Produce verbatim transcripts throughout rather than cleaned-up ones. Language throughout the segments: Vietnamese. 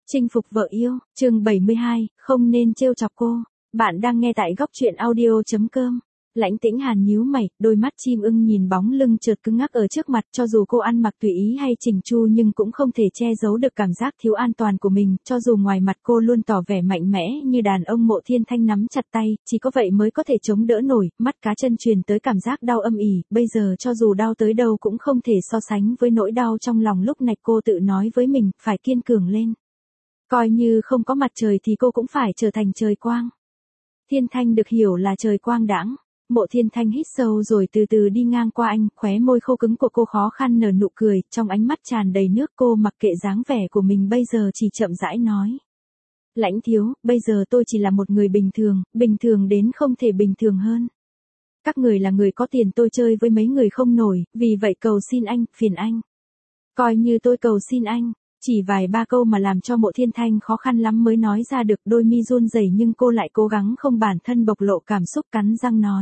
Chinh phục vợ yêu, chương bảy mươi hai, không nên trêu chọc cô. Bạn đang nghe tại góc truyện audio.com. Lãnh Tĩnh Hàn nhíu mày, đôi mắt chim ưng nhìn bóng lưng chợt cứng ngắc ở trước mặt, cho dù cô ăn mặc tùy ý hay chỉnh chu nhưng cũng không thể che giấu được cảm giác thiếu an toàn của mình, cho dù ngoài mặt cô luôn tỏ vẻ mạnh mẽ như đàn ông. Mộ Thiên Thanh nắm chặt tay, chỉ có vậy mới có thể chống đỡ nổi, mắt cá chân truyền tới cảm giác đau âm ỉ, bây giờ cho dù đau tới đâu cũng không thể so sánh với nỗi đau trong lòng lúc này. Cô tự nói với mình, phải kiên cường lên. Coi như không có mặt trời thì cô cũng phải trở thành trời quang. Thiên Thanh được hiểu là trời quang đãng. Mộ Thiên Thanh hít sâu rồi từ từ đi ngang qua anh, khóe môi khô cứng của cô khó khăn nở nụ cười, trong ánh mắt tràn đầy nước. Cô mặc kệ dáng vẻ của mình bây giờ, chỉ chậm rãi nói. Lãnh thiếu, bây giờ tôi chỉ là một người bình thường, bình thường đến không thể bình thường hơn. Các người là người có tiền, tôi chơi với mấy người không nổi, vì vậy cầu xin anh, phiền anh. Coi như tôi cầu xin anh. Chỉ vài ba câu mà làm cho Mộ Thiên Thanh khó khăn lắm mới nói ra được, đôi mi run rẩy nhưng cô lại cố gắng không bản thân bộc lộ cảm xúc, cắn răng nói.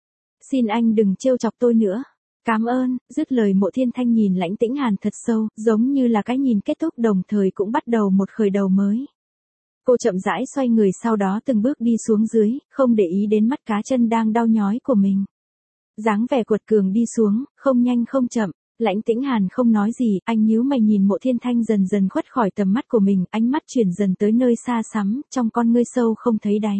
Xin anh đừng trêu chọc tôi nữa. Cảm ơn. Dứt lời Mộ Thiên Thanh nhìn Lãnh Tĩnh Hàn thật sâu, giống như là cái nhìn kết thúc đồng thời cũng bắt đầu một khởi đầu mới. Cô chậm rãi xoay người, sau đó từng bước đi xuống dưới, không để ý đến mắt cá chân đang đau nhói của mình. Dáng vẻ quật cường đi xuống, không nhanh không chậm. Lãnh Tĩnh Hàn không nói gì, anh nhíu mày nhìn Mộ Thiên Thanh dần dần khuất khỏi tầm mắt của mình, ánh mắt chuyển dần tới nơi xa xăm, trong con ngươi sâu không thấy đáy.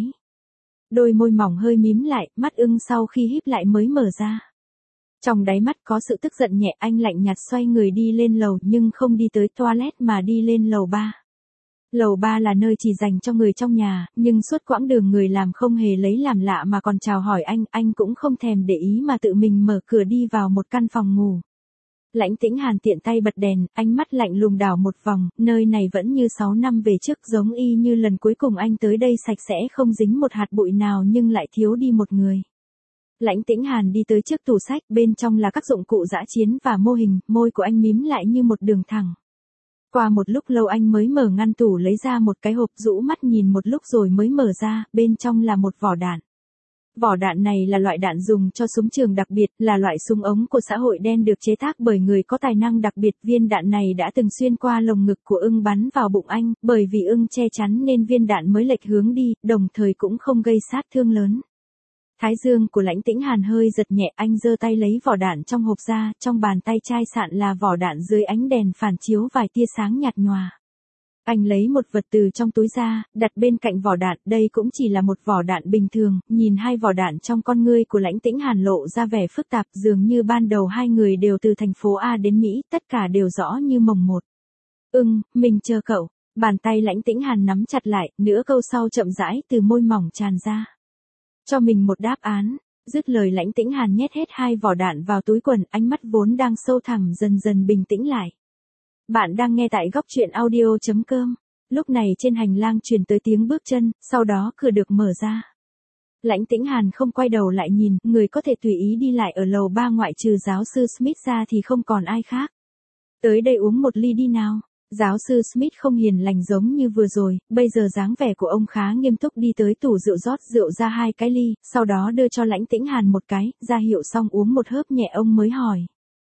Đôi môi mỏng hơi mím lại, mắt ưng sau khi híp lại mới mở ra. Trong đáy mắt có sự tức giận nhẹ, anh lạnh nhạt xoay người đi lên lầu, nhưng không đi tới toilet mà đi lên lầu ba. Lầu ba là nơi chỉ dành cho người trong nhà, nhưng suốt quãng đường người làm không hề lấy làm lạ mà còn chào hỏi anh, anh cũng không thèm để ý mà tự mình mở cửa đi vào một căn phòng ngủ. Lãnh Tĩnh Hàn tiện tay bật đèn, ánh mắt lạnh lùng đảo một vòng, nơi này vẫn như sáu năm về trước, giống y như lần cuối cùng anh tới đây, sạch sẽ không dính một hạt bụi nào nhưng lại thiếu đi một người. Lãnh Tĩnh Hàn đi tới trước tủ sách, bên trong là các dụng cụ dã chiến và mô hình, môi của anh mím lại như một đường thẳng. Qua một lúc lâu anh mới mở ngăn tủ lấy ra một cái hộp, rũ mắt nhìn một lúc rồi mới mở ra, bên trong là một vỏ đạn. Vỏ đạn này là loại đạn dùng cho súng trường đặc biệt, là loại súng ống của xã hội đen được chế tác bởi người có tài năng đặc biệt. Viên đạn này đã từng xuyên qua lồng ngực của ưng bắn vào bụng anh, bởi vì ưng che chắn nên viên đạn mới lệch hướng đi, đồng thời cũng không gây sát thương lớn. Thái dương của Lãnh Tĩnh Hàn hơi giật nhẹ, anh giơ tay lấy vỏ đạn trong hộp ra, trong bàn tay chai sạn là vỏ đạn, dưới ánh đèn phản chiếu vài tia sáng nhạt nhòa. Anh lấy một vật từ trong túi ra, đặt bên cạnh vỏ đạn, đây cũng chỉ là một vỏ đạn bình thường. Nhìn hai vỏ đạn, trong con ngươi của Lãnh Tĩnh Hàn lộ ra vẻ phức tạp, dường như ban đầu hai người đều từ thành phố A đến Mỹ, tất cả đều rõ như mồng một. Ưng, mình chờ cậu. Bàn tay Lãnh Tĩnh Hàn nắm chặt lại, nửa câu sau chậm rãi từ môi mỏng tràn ra. Cho mình một đáp án. Dứt lời Lãnh Tĩnh Hàn nhét hết hai vỏ đạn vào túi quần, ánh mắt vốn đang sâu thẳm dần dần bình tĩnh lại. Bạn đang nghe tại góc truyện audio.com. Lúc này trên hành lang truyền tới tiếng bước chân, sau đó cửa được mở ra. Lãnh Tĩnh Hàn không quay đầu lại nhìn, người có thể tùy ý đi lại ở lầu ba ngoại trừ giáo sư Smith ra thì không còn ai khác. Tới đây uống một ly đi nào. Giáo sư Smith không hiền lành giống như vừa rồi, bây giờ dáng vẻ của ông khá nghiêm túc, đi tới tủ rượu rót rượu ra hai cái ly, sau đó đưa cho Lãnh Tĩnh Hàn một cái, ra hiệu xong uống một hớp nhẹ ông mới hỏi.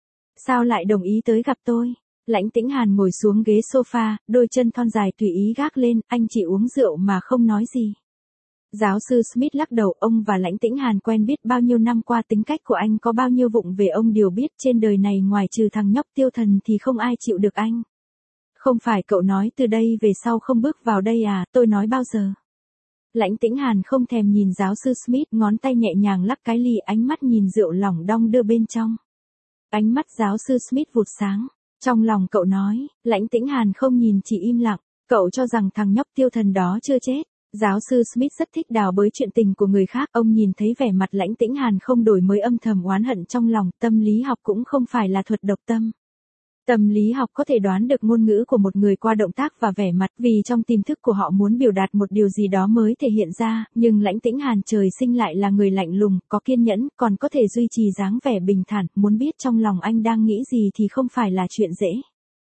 Sao lại đồng ý tới gặp tôi? Lãnh Tĩnh Hàn ngồi xuống ghế sofa, đôi chân thon dài tùy ý gác lên, anh chỉ uống rượu mà không nói gì. Giáo sư Smith lắc đầu, ông và Lãnh Tĩnh Hàn quen biết bao nhiêu năm qua, tính cách của anh có bao nhiêu vụng về ông đều biết, trên đời này ngoài trừ thằng nhóc Tiêu Thần thì không ai chịu được anh. Không phải cậu nói từ đây về sau không bước vào đây à, tôi nói bao giờ. Lãnh Tĩnh Hàn không thèm nhìn giáo sư Smith, ngón tay nhẹ nhàng lắc cái ly, ánh mắt nhìn rượu lỏng đong đưa bên trong. Ánh mắt giáo sư Smith vụt sáng. Trong lòng cậu nói, Lãnh Tĩnh Hàn không nhìn, chỉ im lặng. Cậu cho rằng thằng nhóc Tiêu Thần đó chưa chết. Giáo sư Smith rất thích đào bới chuyện tình của người khác, ông nhìn thấy vẻ mặt Lãnh Tĩnh Hàn không đổi mới, âm thầm oán hận trong lòng. Tâm lý học cũng không phải là thuật độc tâm. Tâm lý học có thể đoán được ngôn ngữ của một người qua động tác và vẻ mặt, vì trong tiềm thức của họ muốn biểu đạt một điều gì đó mới thể hiện ra, nhưng Lãnh Tĩnh Hàn trời sinh lại là người lạnh lùng, có kiên nhẫn, còn có thể duy trì dáng vẻ bình thản, muốn biết trong lòng anh đang nghĩ gì thì không phải là chuyện dễ.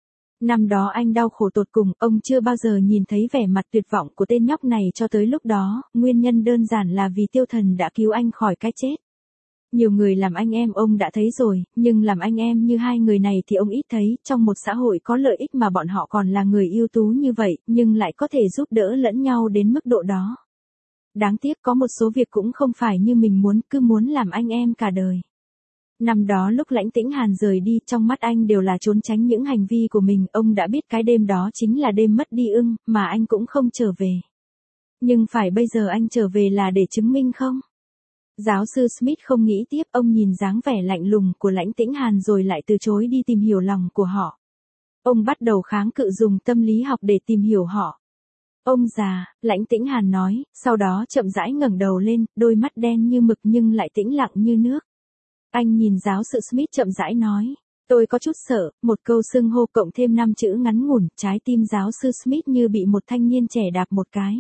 Năm đó anh đau khổ tột cùng, ông chưa bao giờ nhìn thấy vẻ mặt tuyệt vọng của tên nhóc này cho tới lúc đó, nguyên nhân đơn giản là vì Tiêu Thần đã cứu anh khỏi cái chết. Nhiều người làm anh em ông đã thấy rồi, nhưng làm anh em như hai người này thì ông ít thấy, trong một xã hội có lợi ích mà bọn họ còn là người ưu tú như vậy, nhưng lại có thể giúp đỡ lẫn nhau đến mức độ đó. Đáng tiếc có một số việc cũng không phải như mình muốn, cứ muốn làm anh em cả đời. Năm đó lúc Lãnh Tĩnh Hàn rời đi, trong mắt anh đều là trốn tránh những hành vi của mình, ông đã biết cái đêm đó chính là đêm mất đi ưng, mà anh cũng không trở về. Nhưng phải bây giờ anh trở về là để chứng minh không? Giáo sư Smith không nghĩ tiếp, ông nhìn dáng vẻ lạnh lùng của Lãnh Tĩnh Hàn rồi lại từ chối đi tìm hiểu lòng của họ. Ông bắt đầu kháng cự dùng tâm lý học để tìm hiểu họ. Ông già, Lãnh Tĩnh Hàn nói, sau đó chậm rãi ngẩng đầu lên, đôi mắt đen như mực nhưng lại tĩnh lặng như nước. Anh nhìn giáo sư Smith chậm rãi nói, tôi có chút sợ, một câu xưng hô cộng thêm năm chữ ngắn ngủn, trái tim giáo sư Smith như bị một thanh niên trẻ đạp một cái.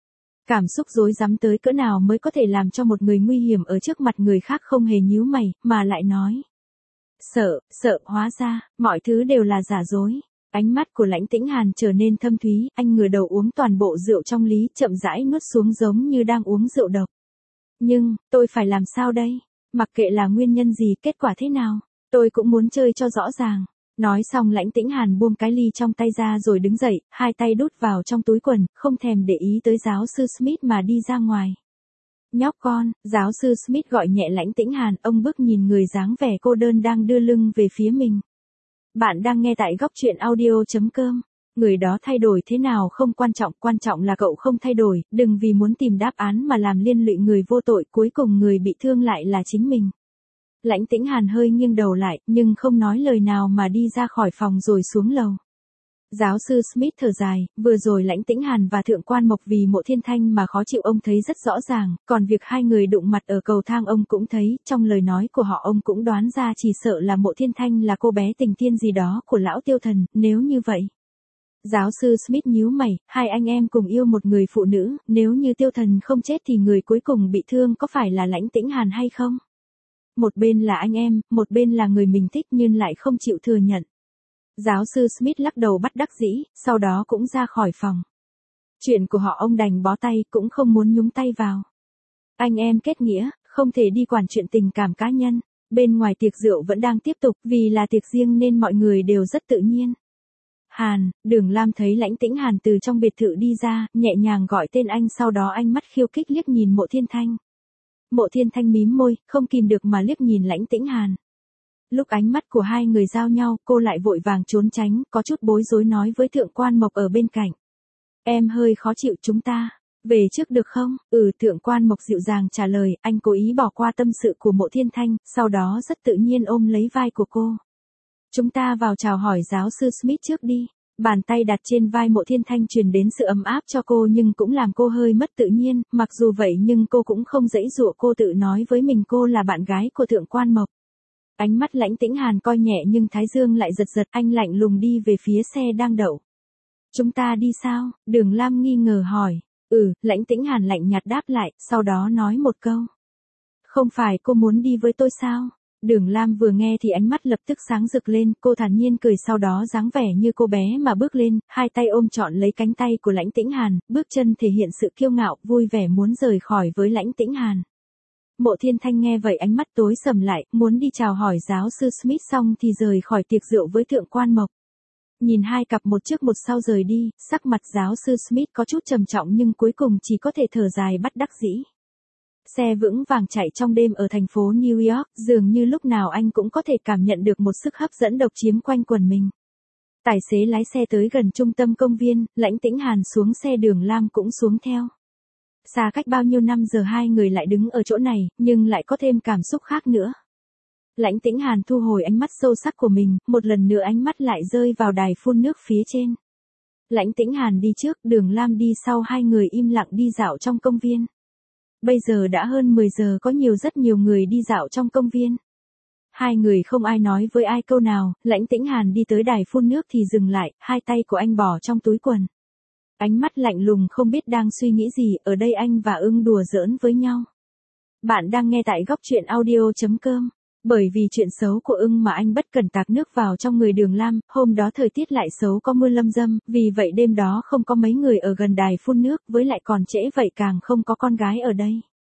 Cảm xúc rối rắm tới cỡ nào mới có thể làm cho một người nguy hiểm ở trước mặt người khác không hề nhíu mày, mà lại nói. Sợ, sợ, hóa ra, mọi thứ đều là giả dối. Ánh mắt của Lãnh Tĩnh Hàn trở nên thâm thúy, anh ngửa đầu uống toàn bộ rượu trong ly, chậm rãi nuốt xuống giống như đang uống rượu độc. Nhưng, tôi phải làm sao đây? Mặc kệ là nguyên nhân gì, kết quả thế nào, tôi cũng muốn chơi cho rõ ràng. Nói xong Lãnh Tĩnh Hàn buông cái ly trong tay ra rồi đứng dậy, hai tay đút vào trong túi quần, không thèm để ý tới giáo sư Smith mà đi ra ngoài. Nhóc con, giáo sư Smith gọi nhẹ Lãnh Tĩnh Hàn, ông bước nhìn người dáng vẻ cô đơn đang đưa lưng về phía mình. Bạn đang nghe tại góc truyện audio chấm com. Người đó thay đổi thế nào không quan trọng, quan trọng là cậu không thay đổi, đừng vì muốn tìm đáp án mà làm liên lụy người vô tội, cuối cùng người bị thương lại là chính mình. Lãnh Tĩnh Hàn hơi nghiêng đầu lại, nhưng không nói lời nào mà đi ra khỏi phòng rồi xuống lầu. Giáo sư Smith thở dài, vừa rồi Lãnh Tĩnh Hàn và Thượng quan Mộc vì Mộ Thiên Thanh mà khó chịu ông thấy rất rõ ràng, còn việc hai người đụng mặt ở cầu thang ông cũng thấy, trong lời nói của họ ông cũng đoán ra chỉ sợ là Mộ Thiên Thanh là cô bé tình tiên gì đó của lão tiêu thần, nếu như vậy. Giáo sư Smith nhíu mày, hai anh em cùng yêu một người phụ nữ, nếu như tiêu thần không chết thì người cuối cùng bị thương có phải là Lãnh Tĩnh Hàn hay không? Một bên là anh em, một bên là người mình thích nhưng lại không chịu thừa nhận. Giáo sư Smith lắc đầu bất đắc dĩ, sau đó cũng ra khỏi phòng. Chuyện của họ ông đành bó tay, cũng không muốn nhúng tay vào. Anh em kết nghĩa, không thể đi quản chuyện tình cảm cá nhân. Bên ngoài tiệc rượu vẫn đang tiếp tục, vì là tiệc riêng nên mọi người đều rất tự nhiên. Hàn, Đường Lam thấy Lãnh Tĩnh Hàn từ trong biệt thự đi ra, nhẹ nhàng gọi tên anh, sau đó anh mắt khiêu khích liếc nhìn Mộ Thiên Thanh. Mộ Thiên Thanh mím môi, không kìm được mà liếc nhìn Lãnh Tĩnh Hàn. Lúc ánh mắt của hai người giao nhau, cô lại vội vàng trốn tránh, có chút bối rối nói với Thượng quan Mộc ở bên cạnh. Em hơi khó chịu, chúng ta về trước được không? Ừ, Thượng quan Mộc dịu dàng trả lời, anh cố ý bỏ qua tâm sự của Mộ Thiên Thanh, sau đó rất tự nhiên ôm lấy vai của cô. Chúng ta vào chào hỏi giáo sư Smith trước đi. Bàn tay đặt trên vai Mộ Thiên Thanh truyền đến sự ấm áp cho cô nhưng cũng làm cô hơi mất tự nhiên, mặc dù vậy nhưng cô cũng không giãy giụa, cô tự nói với mình cô là bạn gái của Thượng quan Mộc. Ánh mắt Lãnh Tĩnh Hàn coi nhẹ nhưng thái dương lại giật giật, anh lạnh lùng đi về phía xe đang đậu. Chúng ta đi sao? Đường Lam nghi ngờ hỏi. Ừ, Lãnh Tĩnh Hàn lạnh nhạt đáp lại, sau đó nói một câu. Không phải cô muốn đi với tôi sao? Đường Lam vừa nghe thì ánh mắt lập tức sáng rực lên, cô thản nhiên cười, sau đó dáng vẻ như cô bé mà bước lên, hai tay ôm trọn lấy cánh tay của Lãnh Tĩnh Hàn, bước chân thể hiện sự kiêu ngạo, vui vẻ muốn rời khỏi với Lãnh Tĩnh Hàn. Mộ Thiên Thanh nghe vậy ánh mắt tối sầm lại, muốn đi chào hỏi giáo sư Smith xong thì rời khỏi tiệc rượu với Thượng quan Mộc. Nhìn hai cặp một trước một sau rời đi, sắc mặt giáo sư Smith có chút trầm trọng nhưng cuối cùng chỉ có thể thở dài bất đắc dĩ. Xe vững vàng chạy trong đêm ở thành phố New York, dường như lúc nào anh cũng có thể cảm nhận được một sức hấp dẫn độc chiếm quanh quần mình. Tài xế lái xe tới gần trung tâm công viên, Lãnh Tĩnh Hàn xuống xe, Đường Lam cũng xuống theo. Xa cách bao nhiêu năm giờ hai người lại đứng ở chỗ này, nhưng lại có thêm cảm xúc khác nữa. Lãnh Tĩnh Hàn thu hồi ánh mắt sâu sắc của mình, một lần nữa ánh mắt lại rơi vào đài phun nước phía trên. Lãnh Tĩnh Hàn đi trước, Đường Lam đi sau, hai người im lặng đi dạo trong công viên. Bây giờ đã hơn mười giờ, có nhiều rất nhiều người đi dạo trong công viên. Hai người không ai nói với ai câu nào, Lãnh Tĩnh Hàn đi tới đài phun nước thì dừng lại, hai tay của anh bỏ trong túi quần. Ánh mắt lạnh lùng không biết đang suy nghĩ gì, ở đây anh và ưng đùa giỡn với nhau. Bạn đang nghe tại góc truyện audio chấm com. Bởi vì chuyện xấu của ưng mà anh bất cẩn tạt nước vào trong người Đường Lam, hôm đó thời tiết lại xấu, có mưa lâm dâm, vì vậy đêm đó không có mấy người ở gần đài phun nước, với lại còn trễ vậy càng không có con gái ở đây.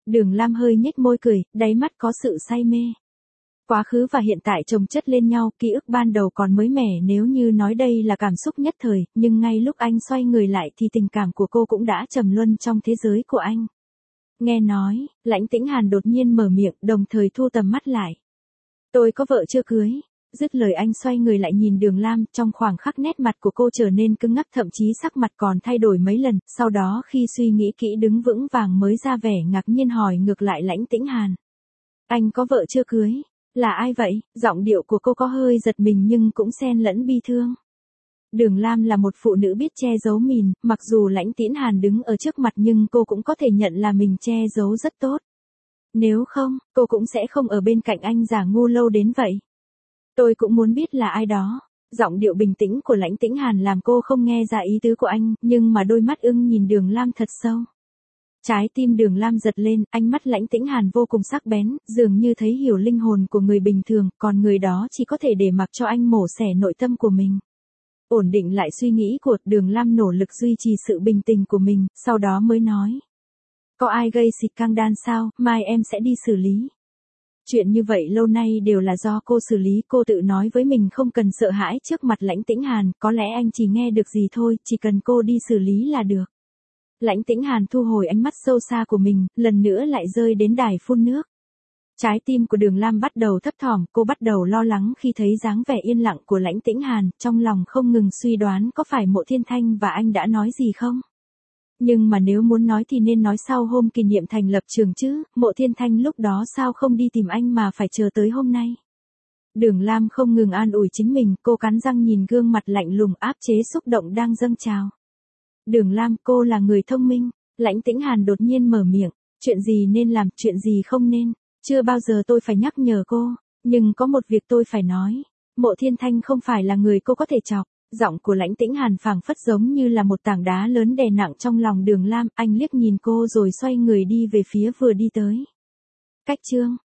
Đường Lam hơi nhếch môi cười, đáy mắt có sự say mê. Quá khứ và hiện tại chồng chất lên nhau, ký ức ban đầu còn mới mẻ nếu như nói đây là cảm xúc nhất thời, nhưng ngay lúc anh xoay người lại thì tình cảm của cô cũng đã trầm luân trong thế giới của anh. Nghe nói, Lãnh Tĩnh Hàn đột nhiên mở miệng, đồng thời thu tầm mắt lại. Tôi có vợ chưa cưới. Dứt lời anh xoay người lại nhìn Đường Lam, trong khoảng khắc nét mặt của cô trở nên cứng ngắc, thậm chí sắc mặt còn thay đổi mấy lần, sau đó khi suy nghĩ kỹ đứng vững vàng mới ra vẻ ngạc nhiên hỏi ngược lại Lãnh Tĩnh Hàn. Anh có vợ chưa cưới? Là ai vậy? Giọng điệu của cô có hơi giật mình nhưng cũng xen lẫn bi thương. Đường Lam là một phụ nữ biết che giấu mình, mặc dù Lãnh Tĩnh Hàn đứng ở trước mặt nhưng cô cũng có thể nhận là mình che giấu rất tốt. Nếu không, cô cũng sẽ không ở bên cạnh anh giả ngu lâu đến vậy. Tôi cũng muốn biết là ai đó. Giọng điệu bình tĩnh của Lãnh Tĩnh Hàn làm cô không nghe ra ý tứ của anh, nhưng mà đôi mắt ưng nhìn Đường Lam thật sâu. Trái tim Đường Lam giật lên, ánh mắt Lãnh Tĩnh Hàn vô cùng sắc bén, dường như thấy hiểu linh hồn của người bình thường, còn người đó chỉ có thể để mặc cho anh mổ xẻ nội tâm của mình. Ổn định lại suy nghĩ của Đường Lam, nỗ lực duy trì sự bình tĩnh của mình, sau đó mới nói. Có ai gây xịt căng đan sao, mai em sẽ đi xử lý. Chuyện như vậy lâu nay đều là do cô xử lý, cô tự nói với mình không cần sợ hãi trước mặt Lãnh Tĩnh Hàn, có lẽ anh chỉ nghe được gì thôi, chỉ cần cô đi xử lý là được. Lãnh Tĩnh Hàn thu hồi ánh mắt sâu xa của mình, lần nữa lại rơi đến đài phun nước. Trái tim của Đường Lam bắt đầu thấp thỏm, cô bắt đầu lo lắng khi thấy dáng vẻ yên lặng của Lãnh Tĩnh Hàn, trong lòng không ngừng suy đoán có phải Mộ Thiên Thanh và anh đã nói gì không? Nhưng mà nếu muốn nói thì nên nói sau hôm kỷ niệm thành lập trường chứ, Mộ Thiên Thanh lúc đó sao không đi tìm anh mà phải chờ tới hôm nay. Đường Lam không ngừng an ủi chính mình, cô cắn răng nhìn gương mặt lạnh lùng áp chế xúc động đang dâng trào. Đường Lam, cô là người thông minh. Lãnh Tĩnh Hàn đột nhiên mở miệng, chuyện gì nên làm, chuyện gì không nên, chưa bao giờ tôi phải nhắc nhở cô, nhưng có một việc tôi phải nói, Mộ Thiên Thanh không phải là người cô có thể chọc. Giọng của Lãnh Tĩnh Hàn phảng phất giống như là một tảng đá lớn đè nặng trong lòng Đường Lam, anh liếc nhìn cô rồi xoay người đi về phía vừa đi tới. Cách chương